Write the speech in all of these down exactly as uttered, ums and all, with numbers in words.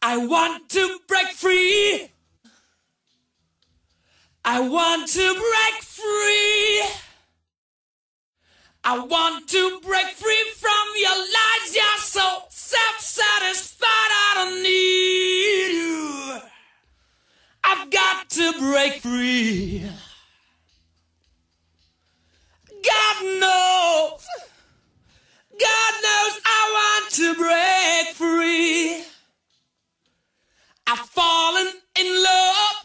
I want to break free. I want to break free. I want to break free from your lies. You're so self-satisfied. I don't need you. I've got to break free. God knows. God knows I want to break free. I've fallen in love.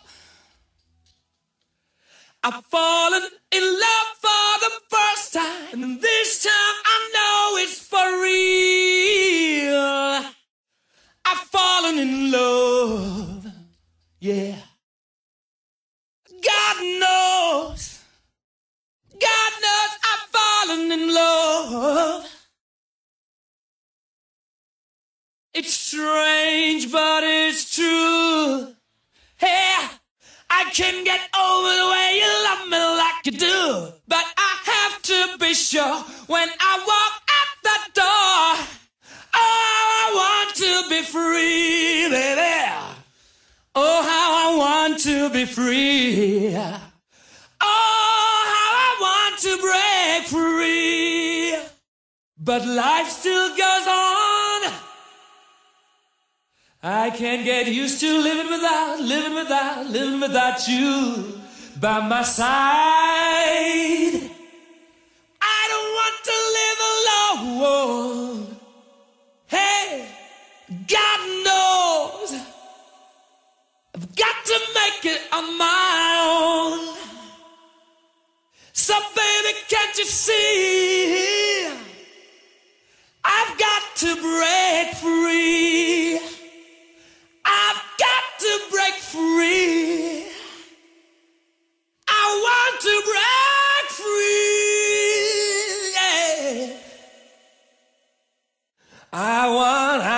I've fallen in love for the first time, and this time I know it's for real. I've fallen in love, yeah. God knows, God knows I've fallen in love. It's strange, but it's true. Hey, I can't get over the way you love me like you do. But I have to be sure when I walk out the door. Oh, I want to be free, baby. Oh, how I want to be free. Oh, how I want to break free. But life still goes on. I can't get used to living without, living without, living without you by my side. I don't want to live alone. Hey, God knows I've got to make it on my own. So baby, can't you see? I've got to break free. I've got to break free. I want to break free. Yeah. I want,